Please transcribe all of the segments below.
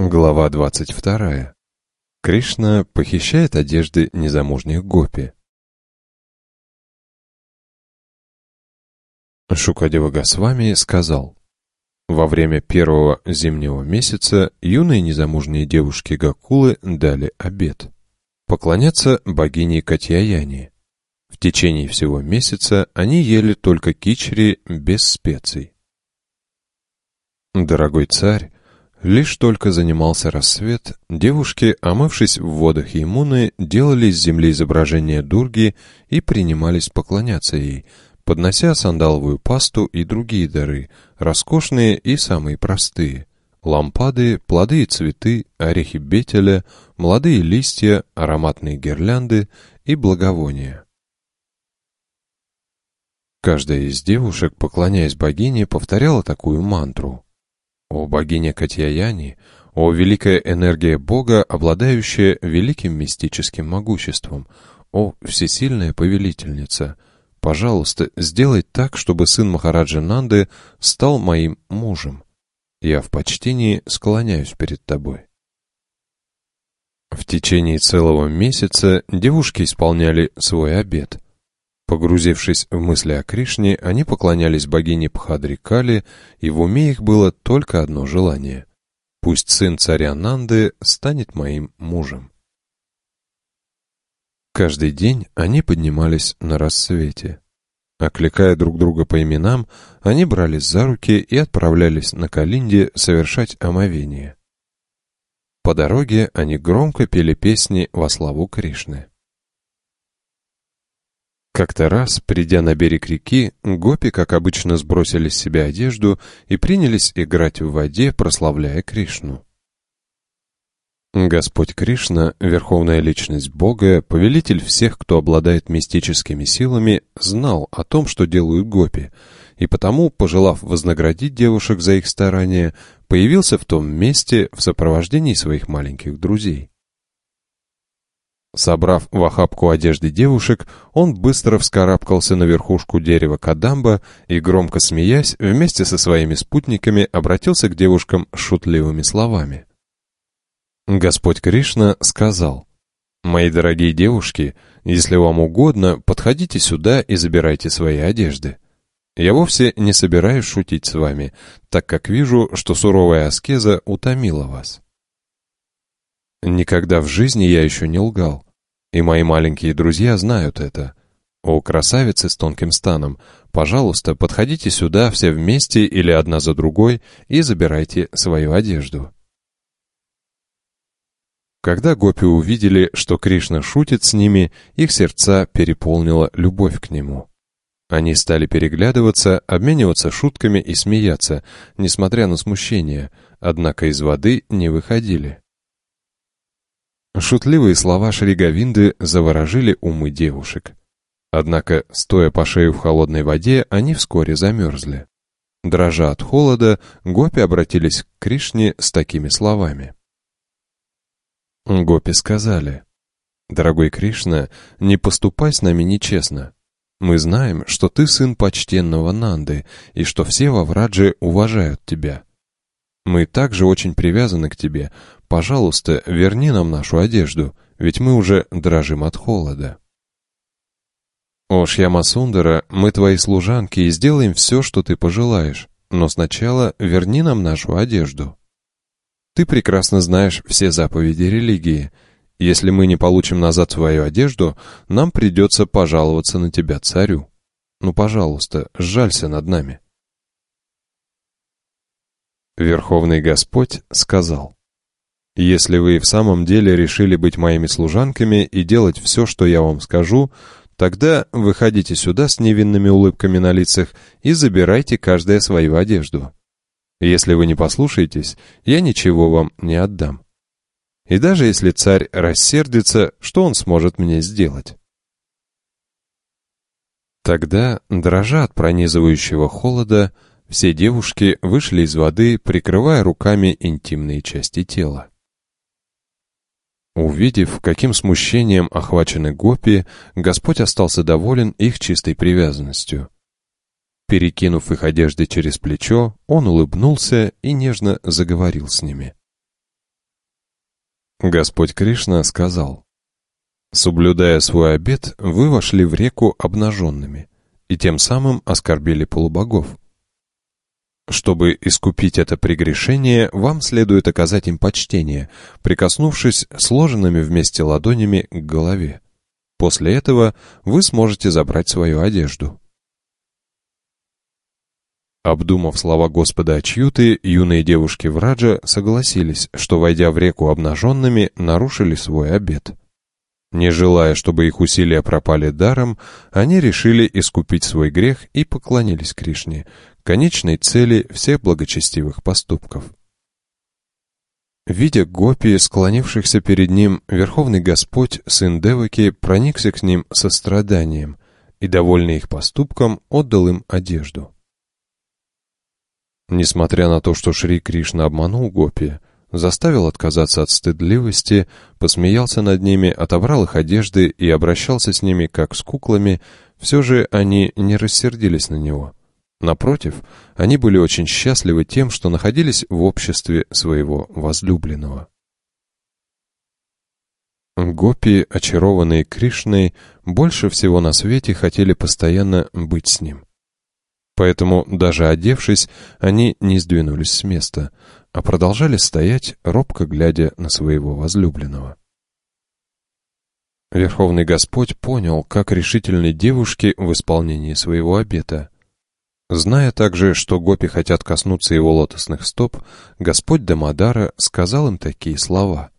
Глава 22. Кришна похищает одежды незамужних гопи. Шукадева Госвами сказал: во время первого зимнего месяца юные незамужние девушки Гокулы дали обет поклоняться богине Катьяяни. В течение всего месяца они ели только кичри без специй. Дорогой царь, лишь только занимался рассвет, девушки, омывшись в водах Ямуны, делали из земли изображение Дурги и принимались поклоняться ей, поднося сандаловую пасту и другие дары, роскошные и самые простые: лампады, плоды и цветы, орехи бетеля, молодые листья, ароматные гирлянды и благовония. Каждая из девушек, поклоняясь богине, повторяла такую мантру: «О богиня Катьяяни, о великая энергия Бога, обладающая великим мистическим могуществом, о всесильная повелительница, пожалуйста, сделай так, чтобы сын Махараджа Нанды стал моим мужем. Я в почтении склоняюсь перед тобой». В течение целого месяца девушки исполняли свой обет. Погрузившись в мысли о Кришне, они поклонялись богине Бхадри-Кали, и в уме их было только одно желание: пусть сын царя Нанды станет моим мужем. Каждый день они поднимались на рассвете. Окликая друг друга по именам, они брались за руки и отправлялись на Калинди совершать омовение. По дороге они громко пели песни во славу Кришны. Как-то раз, придя на берег реки, гопи, как обычно, сбросили с себя одежду и принялись играть в воде, прославляя Кришну. Господь Кришна, верховная личность Бога, повелитель всех, кто обладает мистическими силами, знал о том, что делают гопи, и потому, пожелав вознаградить девушек за их старания, появился в том месте в сопровождении своих маленьких друзей. Собрав в охапку одежды девушек, он быстро вскарабкался на верхушку дерева кадамба и, громко смеясь, вместе со своими спутниками обратился к девушкам с шутливыми словами. Господь Кришна сказал: «Мои дорогие девушки, если вам угодно, подходите сюда и забирайте свои одежды. Я вовсе не собираюсь шутить с вами, так как вижу, что суровая аскеза утомила вас. Никогда в жизни я еще не лгал, и мои маленькие друзья знают это. О, красавицы с тонким станом, пожалуйста, подходите сюда все вместе или одна за другой и забирайте свою одежду». Когда гопи увидели, что Кришна шутит с ними, их сердца переполнила любовь к нему. Они стали переглядываться, обмениваться шутками и смеяться, несмотря на смущение, однако из воды не выходили. Шутливые слова Шри Говинды заворожили умы девушек. Однако, стоя по шею в холодной воде, они вскоре замерзли. Дрожа от холода, гопи обратились к Кришне с такими словами. Гопи сказали: «Дорогой Кришна, не поступай с нами нечестно. Мы знаем, что ты сын почтенного Нанды и что все во Врадже уважают тебя. Мы также очень привязаны к тебе. Пожалуйста, верни нам нашу одежду, ведь мы уже дрожим от холода». «О Шьяма-Сундара, мы твои служанки и сделаем все, что ты пожелаешь, но сначала верни нам нашу одежду. Ты прекрасно знаешь все заповеди религии. Если мы не получим назад свою одежду, нам придется пожаловаться на тебя царю. Ну, пожалуйста, сжалься над нами». Верховный Господь сказал: «Если вы в самом деле решили быть моими служанками и делать все, что я вам скажу, тогда выходите сюда с невинными улыбками на лицах и забирайте каждая свою одежду. Если вы не послушаетесь, я ничего вам не отдам. И даже если царь рассердится, что он сможет мне сделать?» Тогда, дрожа от пронизывающего холода, все девушки вышли из воды, прикрывая руками интимные части тела. Увидев, каким смущением охвачены гопи, Господь остался доволен их чистой привязанностью. Перекинув их одежды через плечо, он улыбнулся и нежно заговорил с ними. Господь Кришна сказал: «Соблюдая свой обет, вы вошли в реку обнаженными и тем самым оскорбили полубогов. Чтобы искупить это прегрешение, вам следует оказать им почтение, прикоснувшись сложенными вместе ладонями к голове. После этого вы сможете забрать свою одежду». Обдумав слова Господа Ачьюты, юные девушки Враджа согласились, что, войдя в реку обнаженными, нарушили свой обет. Не желая, чтобы их усилия пропали даром, они решили искупить свой грех и поклонились Кришне, конечной цели всех благочестивых поступков. Видя гопи, склонившихся перед ним, Верховный Господь, сын Деваки, проникся к ним состраданием и, довольный их поступком, отдал им одежду. Несмотря на то, что Шри Кришна обманул гопи, заставил отказаться от стыдливости, посмеялся над ними, отобрал их одежды и обращался с ними как с куклами, все же они не рассердились на него. Напротив, они были очень счастливы тем, что находились в обществе своего возлюбленного. Гопи, очарованные Кришной, больше всего на свете хотели постоянно быть с ним. Поэтому, даже одевшись, они не сдвинулись с места, а продолжали стоять, робко глядя на своего возлюбленного. Верховный Господь понял, как решительны девушки в исполнении своего обета. Зная также, что гопи хотят коснуться его лотосных стоп, Господь Дамодара сказал им такие слова.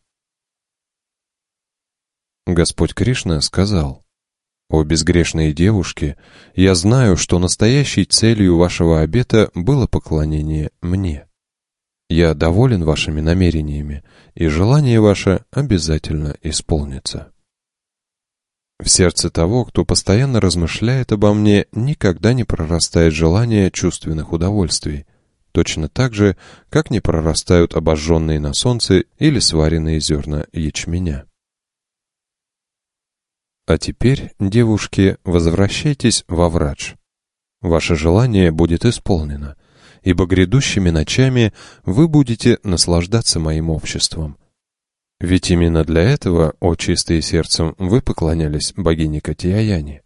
Господь Кришна сказал: «О безгрешные девушки, я знаю, что настоящей целью вашего обета было поклонение мне. Я доволен вашими намерениями, и желание ваше обязательно исполнится». В сердце того, кто постоянно размышляет обо мне, никогда не прорастает желание чувственных удовольствий, точно так же, как не прорастают обожженные на солнце или сваренные зерна ячменя. А теперь, девушки, возвращайтесь во Врадж. Ваше желание будет исполнено, ибо грядущими ночами вы будете наслаждаться моим обществом. Ведь именно для этого, о чистые сердцем, вы поклонялись богине Катьяяни.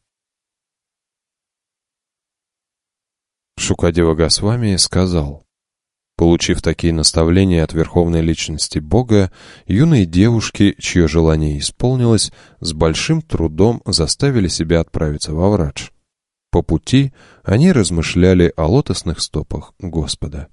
Шукадева Госвами сказал: получив такие наставления от Верховной Личности Бога, юные девушки, чье желание исполнилось, с большим трудом заставили себя отправиться во Врадж. По пути они размышляли о лотосных стопах Господа.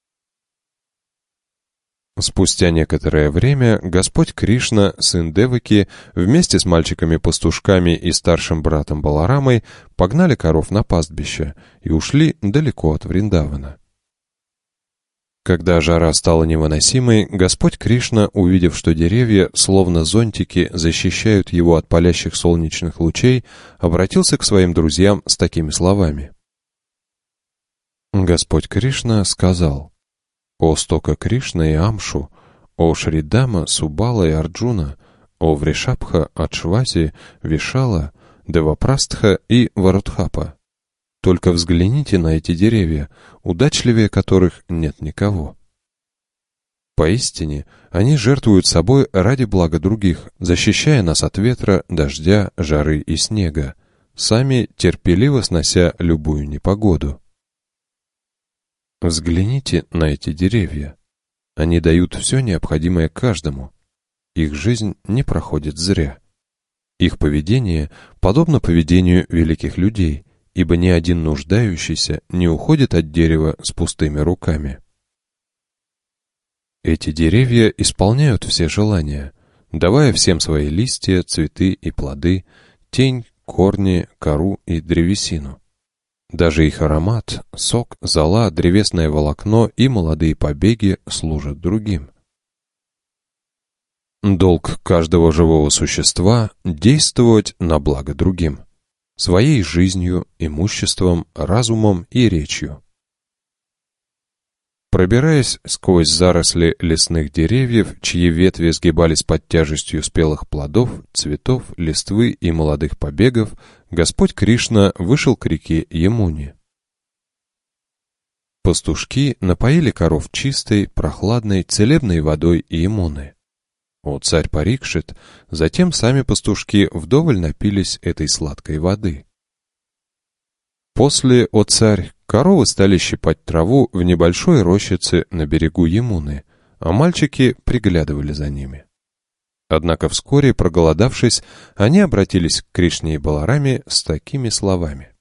Спустя некоторое время Господь Кришна, сын Деваки, вместе с мальчиками-пастушками и старшим братом Баларамой погнали коров на пастбище и ушли далеко от Вриндавана. Когда жара стала невыносимой, Господь Кришна, увидев, что деревья, словно зонтики, защищают его от палящих солнечных лучей, обратился к своим друзьям с такими словами. Господь Кришна сказал: «О стока Кришна и Амшу, о Шридама, Субала и Арджуна, о Вришабха, Ачвази, Вишала, Девапрастха и Варудхапа. Только взгляните на эти деревья, удачливее которых нет никого. Поистине, они жертвуют собой ради блага других, защищая нас от ветра, дождя, жары и снега, сами терпеливо снося любую непогоду. Взгляните на эти деревья. Они дают все необходимое каждому. Их жизнь не проходит зря. Их поведение подобно поведению великих людей, ибо ни один нуждающийся не уходит от дерева с пустыми руками. Эти деревья исполняют все желания, давая всем свои листья, цветы и плоды, тень, корни, кору и древесину. Даже их аромат, сок, зола, древесное волокно и молодые побеги служат другим. Долг каждого живого существа – действовать на благо другим, своей жизнью, имуществом, разумом и речью. Пробираясь сквозь заросли лесных деревьев, чьи ветви сгибались под тяжестью спелых плодов, цветов, листвы и молодых побегов, Господь Кришна вышел к реке Ямуне. Пастушки напоили коров чистой, прохладной, целебной водой Ямуны. О царь Парикшит, затем сами пастушки вдоволь напились этой сладкой воды. После, о царь, коровы стали щипать траву в небольшой рощице на берегу Ямуны, а мальчики приглядывали за ними. Однако вскоре, проголодавшись, они обратились к Кришне и Балараме с такими словами.